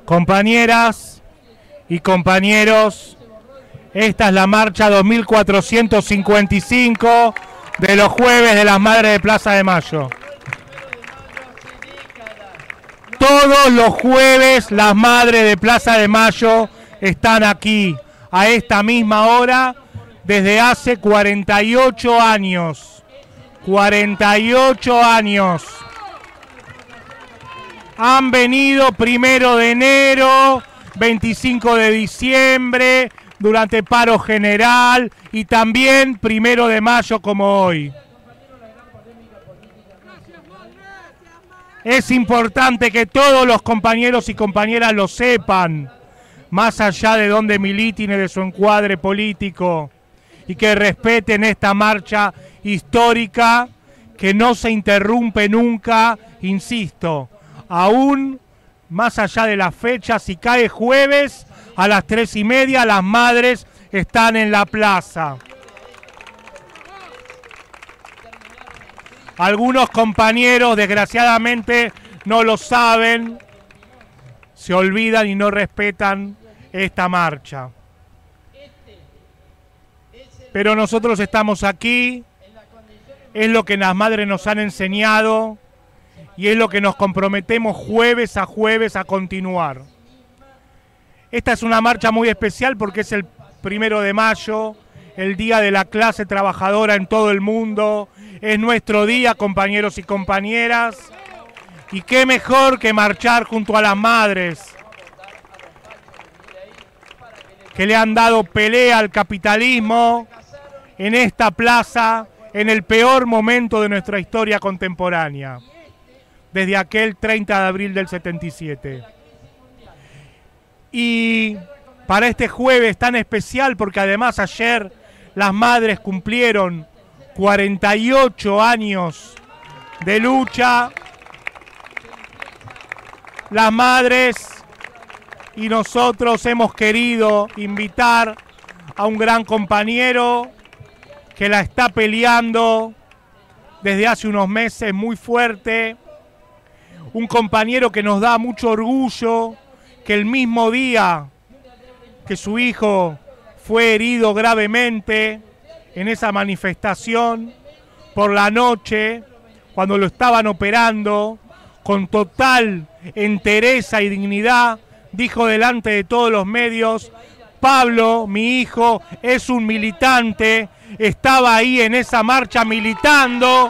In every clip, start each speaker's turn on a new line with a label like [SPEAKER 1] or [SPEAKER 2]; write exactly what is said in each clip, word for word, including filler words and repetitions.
[SPEAKER 1] Compañeras y compañeros, esta es la marcha dos mil cuatrocientos cincuenta y cinco de los Jueves de las Madres de Plaza de Mayo. Todos los jueves las Madres de Plaza de Mayo están aquí, a esta misma hora, desde hace cuarenta y ocho años. cuarenta y ocho años. Han venido primero de enero, veinticinco de diciembre, durante paro general y también primero de mayo como hoy. Es importante que todos los compañeros y compañeras lo sepan, más allá de dónde militen y de su encuadre político, y que respeten esta marcha histórica que no se interrumpe nunca, insisto, aún más allá de la fecha, si cae jueves a las tres y media, las madres están en la plaza. Algunos compañeros, desgraciadamente, no lo saben, se olvidan y no respetan esta marcha. Pero nosotros estamos aquí, es lo que las madres nos han enseñado y es lo que nos comprometemos jueves a jueves a continuar. Esta es una marcha muy especial porque es el primero de mayo, el día de la clase trabajadora en todo el mundo. Es nuestro día, compañeros y compañeras. Y qué mejor que marchar junto a las madres que le han dado pelea al capitalismo en esta plaza, en el peor momento de nuestra historia contemporánea, desde aquel treinta de abril del setenta y siete. Y para este jueves tan especial, porque además ayer las madres cumplieron cuarenta y ocho años de lucha, las madres y nosotros hemos querido invitar a un gran compañero que la está peleando desde hace unos meses muy fuerte, un compañero que nos da mucho orgullo, que el mismo día que su hijo fue herido gravemente en esa manifestación, por la noche, cuando lo estaban operando, con total entereza y dignidad, dijo delante de todos los medios: Pablo, mi hijo, es un militante, estaba ahí en esa marcha militando.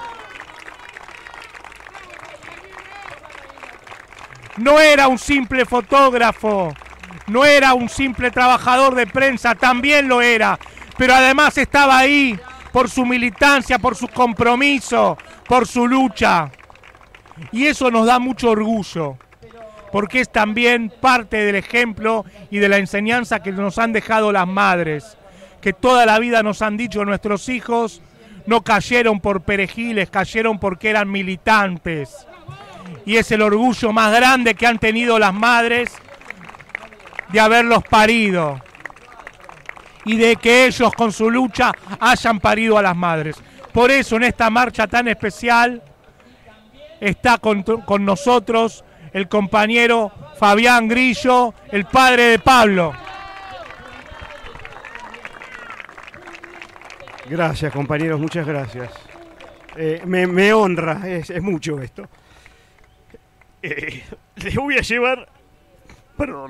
[SPEAKER 1] No era un simple fotógrafo, no era un simple trabajador de prensa, también lo era, pero además estaba ahí por su militancia, por su compromiso, por su lucha. Y eso nos da mucho orgullo, porque es también parte del ejemplo y de la enseñanza que nos han dejado las madres, que toda la vida nos han dicho: nuestros hijos no cayeron por perejiles, cayeron porque eran militantes. Y es el orgullo más grande que han tenido las madres de haberlos parido y de que ellos con su lucha hayan parido a las madres. Por eso en esta marcha tan especial está con, con nosotros el compañero Fabián Grillo, el padre de Pablo.
[SPEAKER 2] Gracias, compañeros, muchas gracias. Eh, me, me honra, es, es mucho esto. Eh, les voy a llevar... Perdón.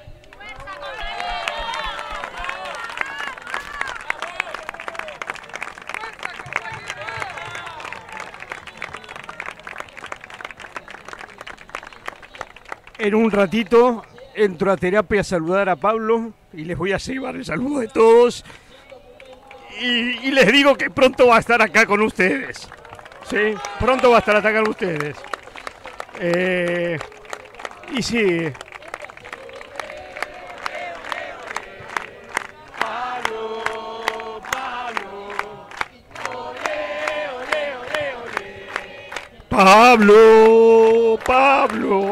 [SPEAKER 2] En un ratito entro a terapia a saludar a Pablo y les voy a llevar el saludo de todos. Y, y les digo que pronto va a estar acá con ustedes. ¿Sí? Pronto va a estar acá con ustedes. Eh, y sí. Pablo, Pablo, ole, ole, ole, ole. Pablo, Pablo.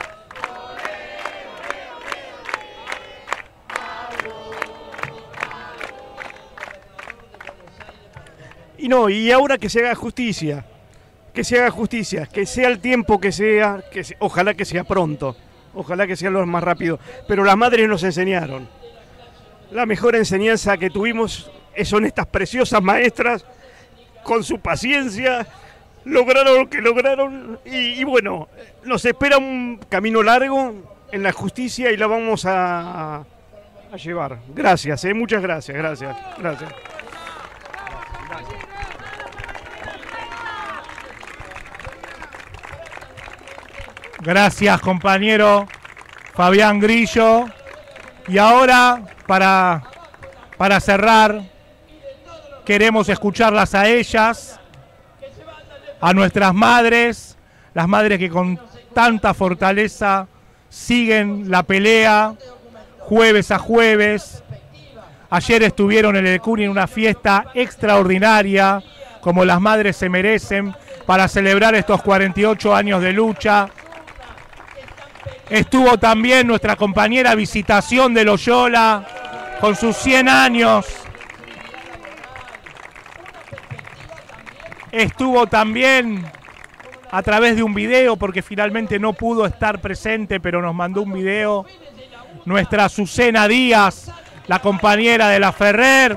[SPEAKER 2] Y no, y ahora que se haga justicia, que se haga justicia, que sea el tiempo que sea, que se, ojalá que sea pronto, ojalá que sean los más rápidos, pero las madres nos enseñaron. La mejor enseñanza que tuvimos son estas preciosas maestras, con su paciencia, lograron lo que lograron y, y bueno, nos espera un camino largo en la justicia y la vamos a, a llevar. Gracias, eh, muchas gracias, gracias, gracias.
[SPEAKER 1] Gracias, compañero Fabián Grillo. Y ahora, para, para cerrar, queremos escucharlas a ellas, a nuestras madres, las madres que con tanta fortaleza siguen la pelea jueves a jueves. Ayer estuvieron en el Lecuni en una fiesta extraordinaria, como las madres se merecen, para celebrar estos cuarenta y ocho años de lucha. Estuvo también nuestra compañera Visitación de Loyola, con sus cien años. Estuvo también a través de un video, porque finalmente no pudo estar presente, pero nos mandó un video, nuestra Azucena Díaz, la compañera de la Ferrer.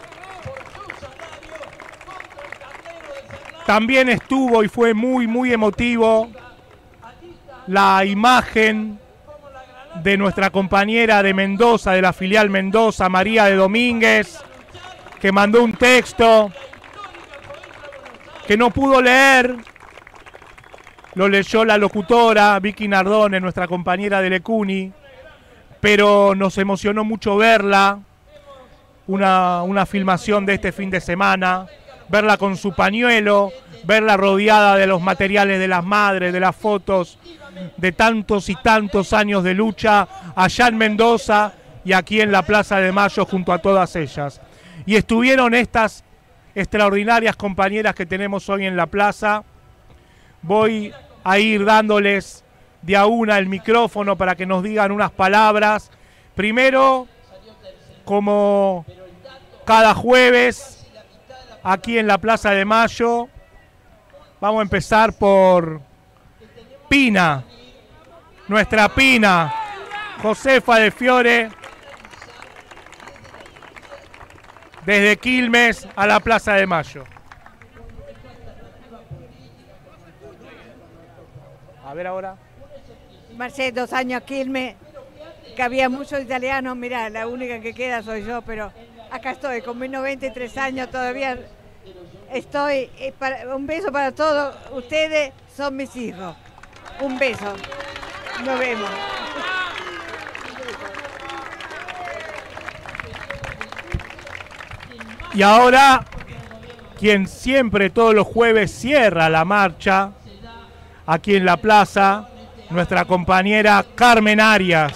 [SPEAKER 1] También estuvo y fue muy, muy emotivo la imagen de nuestra compañera de Mendoza, de la filial Mendoza, María de Domínguez, que mandó un texto que no pudo leer, lo leyó la locutora Vicky Nardone, nuestra compañera de Lecuni, pero nos emocionó mucho verla, una, una filmación de este fin de semana, verla con su pañuelo, verla rodeada de los materiales de las madres, de las fotos, de tantos y tantos años de lucha allá en Mendoza y aquí en la Plaza de Mayo junto a todas ellas. Y estuvieron estas extraordinarias compañeras que tenemos hoy en la plaza. Voy a ir dándoles de a una el micrófono para que nos digan unas palabras. Primero, como cada jueves, aquí en la Plaza de Mayo, vamos a empezar por Pina, nuestra Pina, Josefa de Fiore, desde Quilmes a la Plaza de Mayo. A ver ahora.
[SPEAKER 3] Marché dos años a Quilmes, que había muchos italianos, mirá, la única que queda soy yo, pero acá estoy, con mis noventa y tres años todavía estoy. Eh, para, un beso para todos, ustedes son mis hijos. Un beso, nos vemos.
[SPEAKER 1] Y ahora, quien siempre todos los jueves cierra la marcha, aquí en la plaza, nuestra compañera Carmen Arias.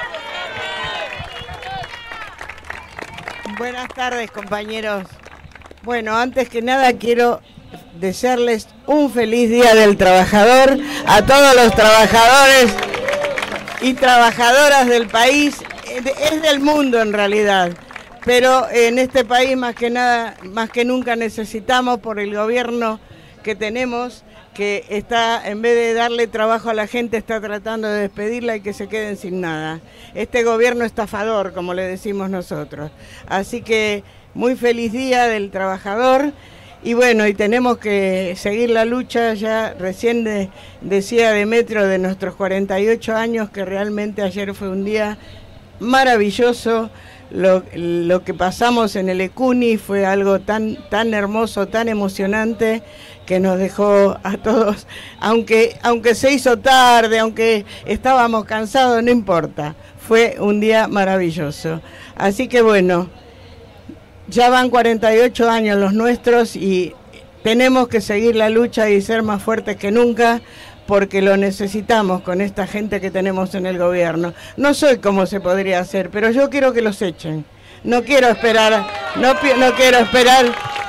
[SPEAKER 4] Buenas tardes, compañeros. Bueno, antes que nada quiero desearles un feliz Día del Trabajador a todos los trabajadores y trabajadoras del país, es del mundo en realidad, pero en este país más que nada, más que nunca necesitamos por el gobierno que tenemos, que está, en vez de darle trabajo a la gente, está tratando de despedirla y que se queden sin nada. Este gobierno estafador, como le decimos nosotros. Así que muy feliz Día del Trabajador. Y bueno, y tenemos que seguir la lucha. Ya recién de, decía Demetrio de nuestros cuarenta y ocho años, que realmente ayer fue un día maravilloso. Lo, lo que pasamos en el Lecuni fue algo tan, tan hermoso, tan emocionante, que nos dejó a todos, aunque, aunque se hizo tarde, aunque estábamos cansados, no importa. Fue un día maravilloso. Así que bueno, ya van cuarenta y ocho años los nuestros y tenemos que seguir la lucha y ser más fuertes que nunca, porque lo necesitamos con esta gente que tenemos en el gobierno. No sé cómo se podría hacer, pero yo quiero que los echen. No quiero esperar, no, no quiero esperar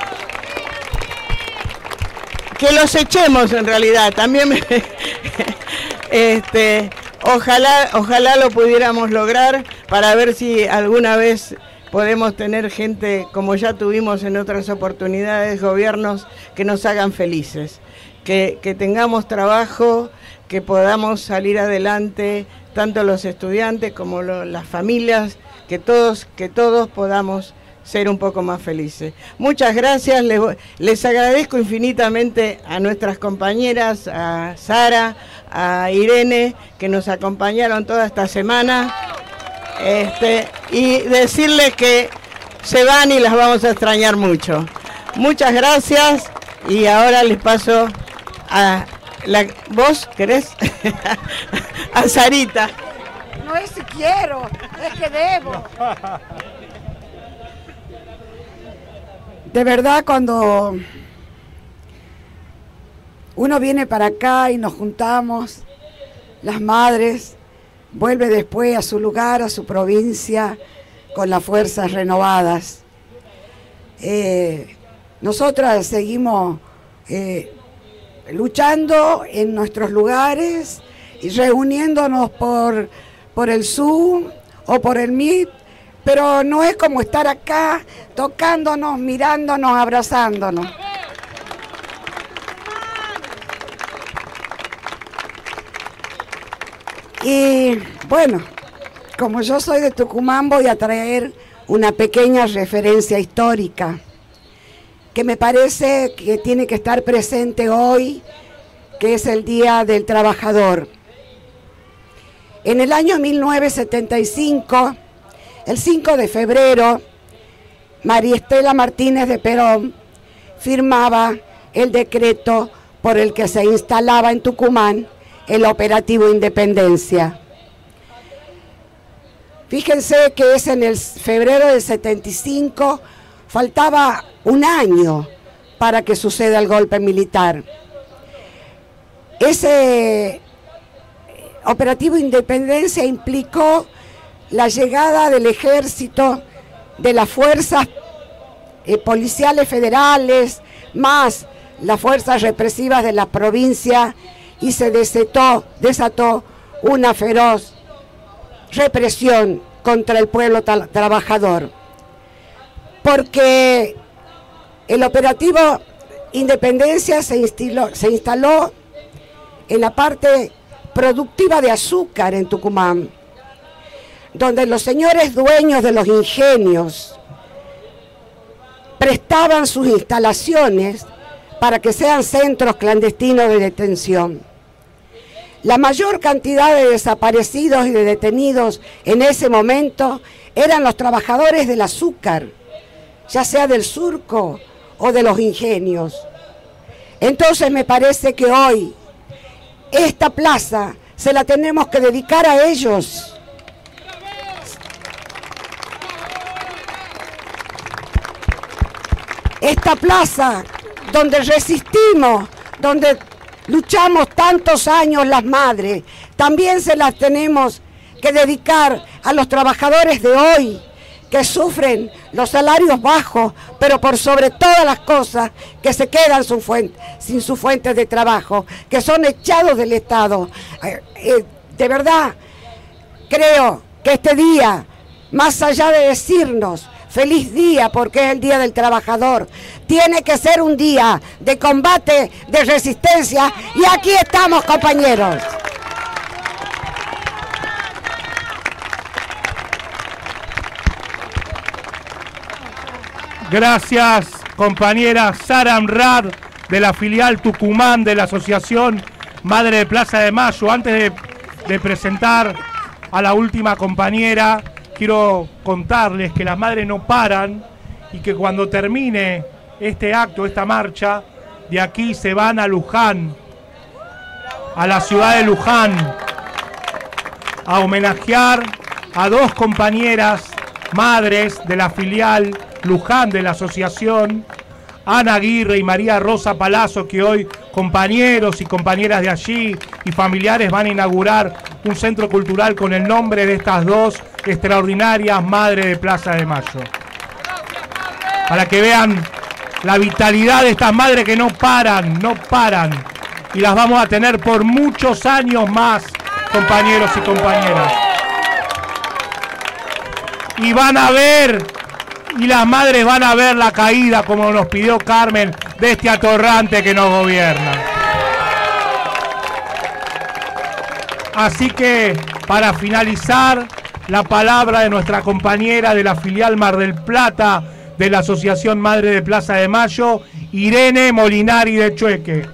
[SPEAKER 4] que los echemos en realidad. También me, este, ojalá, ojalá lo pudiéramos lograr para ver si alguna vez podemos tener gente, como ya tuvimos en otras oportunidades, gobiernos que nos hagan felices, que, que tengamos trabajo, que podamos salir adelante tanto los estudiantes como lo, las familias, que todos, que todos podamos ser un poco más felices. Muchas gracias, les, les agradezco infinitamente a nuestras compañeras, a Sara, a Irene, que nos acompañaron toda esta semana, este, y decirles que se van y las vamos a extrañar mucho. Muchas gracias, y ahora les paso a la, ¿vos querés? A Sarita.
[SPEAKER 3] No es si quiero, es que debo.
[SPEAKER 5] De verdad, cuando uno viene para acá y nos juntamos, las madres, vuelve después a su lugar, a su provincia, con las fuerzas renovadas. Eh, nosotras seguimos eh, luchando en nuestros lugares y reuniéndonos por, por el Zoom o por el Meet, pero no es como estar acá tocándonos, mirándonos, abrazándonos. Y bueno, como yo soy de Tucumán, voy a traer una pequeña referencia histórica que me parece que tiene que estar presente hoy, que es el Día del Trabajador. En el año mil novecientos setenta y cinco, el cinco de febrero, María Estela Martínez de Perón firmaba el decreto por el que se instalaba en Tucumán el Operativo Independencia. Fíjense que es en el febrero del setenta y cinco, faltaba un año para que suceda el golpe militar. Ese Operativo Independencia implicó la llegada del ejército, de las fuerzas eh, policiales federales, más las fuerzas represivas de la provincia, y se desató, desató una feroz represión contra el pueblo tra- trabajador. Porque el Operativo Independencia se instaló, se instaló en la parte productiva de azúcar en Tucumán, donde los señores dueños de los ingenios prestaban sus instalaciones para que sean centros clandestinos de detención. La mayor cantidad de desaparecidos y de detenidos en ese momento eran los trabajadores del azúcar, ya sea del surco o de los ingenios. Entonces me parece que hoy esta plaza se la tenemos que dedicar a ellos. Esta plaza donde resistimos, donde luchamos tantos años las madres, también se las tenemos que dedicar a los trabajadores de hoy, que sufren los salarios bajos, pero por sobre todas las cosas, que se quedan sin, fuente, sin sus fuentes de trabajo, que son echados del Estado. Eh, eh, de verdad, creo que este día, más allá de decirnos feliz día porque es el Día del Trabajador, tiene que ser un día de combate, de resistencia, y aquí estamos, compañeros.
[SPEAKER 1] Gracias, compañera Sara Amrad, de la filial Tucumán de la Asociación Madre de Plaza de Mayo. Antes de, de presentar a la última compañera, quiero contarles que las madres no paran y que cuando termine este acto, esta marcha, de aquí se van a Luján, a la ciudad de Luján, a homenajear a dos compañeras madres de la filial Luján de la asociación, Ana Aguirre y María Rosa Palazzo, que hoy compañeros y compañeras de allí y familiares van a inaugurar un centro cultural con el nombre de estas dos extraordinarias madres de Plaza de Mayo. Para que vean la vitalidad de estas madres que no paran, no paran. Y las vamos a tener por muchos años más, compañeros y compañeras. Y van a ver, y las madres van a ver la caída, como nos pidió Carmen, de este atorrante que nos gobierna. Así que, para finalizar, la palabra de nuestra compañera de la filial Mar del Plata de la Asociación Madre de Plaza de Mayo, Irene Molinari de Chueque.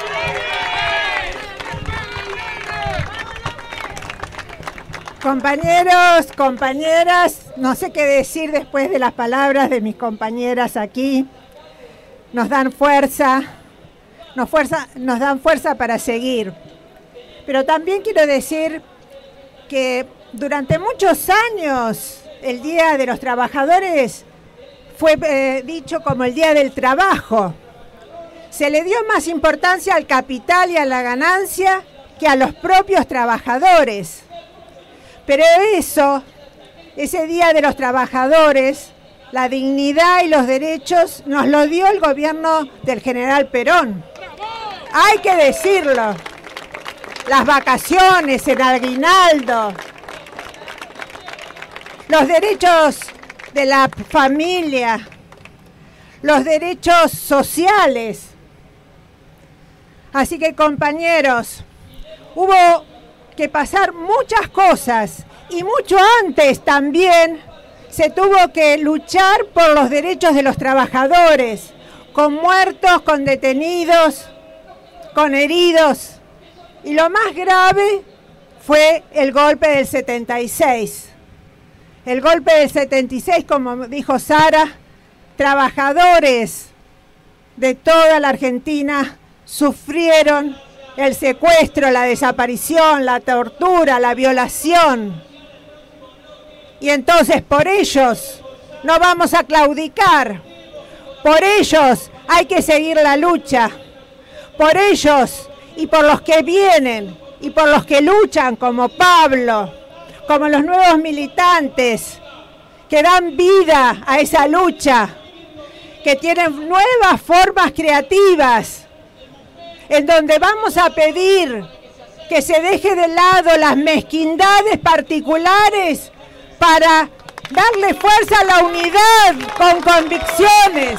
[SPEAKER 6] Compañeros, compañeras, no sé qué decir después de las palabras de mis compañeras aquí. Nos dan fuerza, nos, fuerza, nos dan fuerza para seguir. Pero también quiero decir que durante muchos años el Día de los Trabajadores fue eh, dicho como el Día del Trabajo. Se le dio más importancia al capital y a la ganancia que a los propios trabajadores. Pero eso, ese Día de los Trabajadores, la dignidad y los derechos, nos lo dio el gobierno del general Perón. Hay que decirlo. Las vacaciones, el aguinaldo, los derechos de la familia, los derechos sociales. Así que, compañeros, hubo que pasar muchas cosas y mucho antes también se tuvo que luchar por los derechos de los trabajadores, con muertos, con detenidos, con heridos. Y lo más grave fue el golpe del setenta y seis. El golpe del setenta y seis, como dijo Sara, trabajadores de toda la Argentina sufrieron el secuestro, la desaparición, la tortura, la violación. Y entonces por ellos no vamos a claudicar. Por ellos hay que seguir la lucha. Por ellos y por los que vienen y por los que luchan, como Pablo, como los nuevos militantes que dan vida a esa lucha, que tienen nuevas formas creativas, en donde vamos a pedir que se deje de lado las mezquindades particulares para darle fuerza a la unidad con convicciones.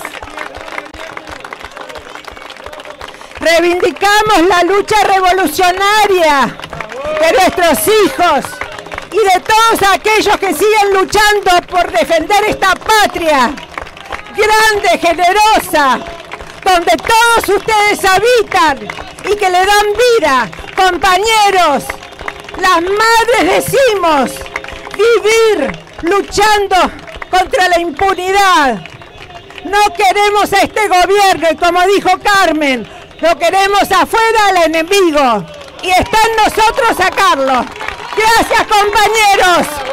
[SPEAKER 6] Reivindicamos la lucha revolucionaria de nuestros hijos y de todos aquellos que siguen luchando por defender esta patria grande, generosa, donde todos ustedes habitan y que le dan vida. Compañeros, las madres decimos vivir luchando contra la impunidad. No queremos a este gobierno y, como dijo Carmen, lo queremos afuera al enemigo y está en nosotros sacarlo. Gracias, compañeros.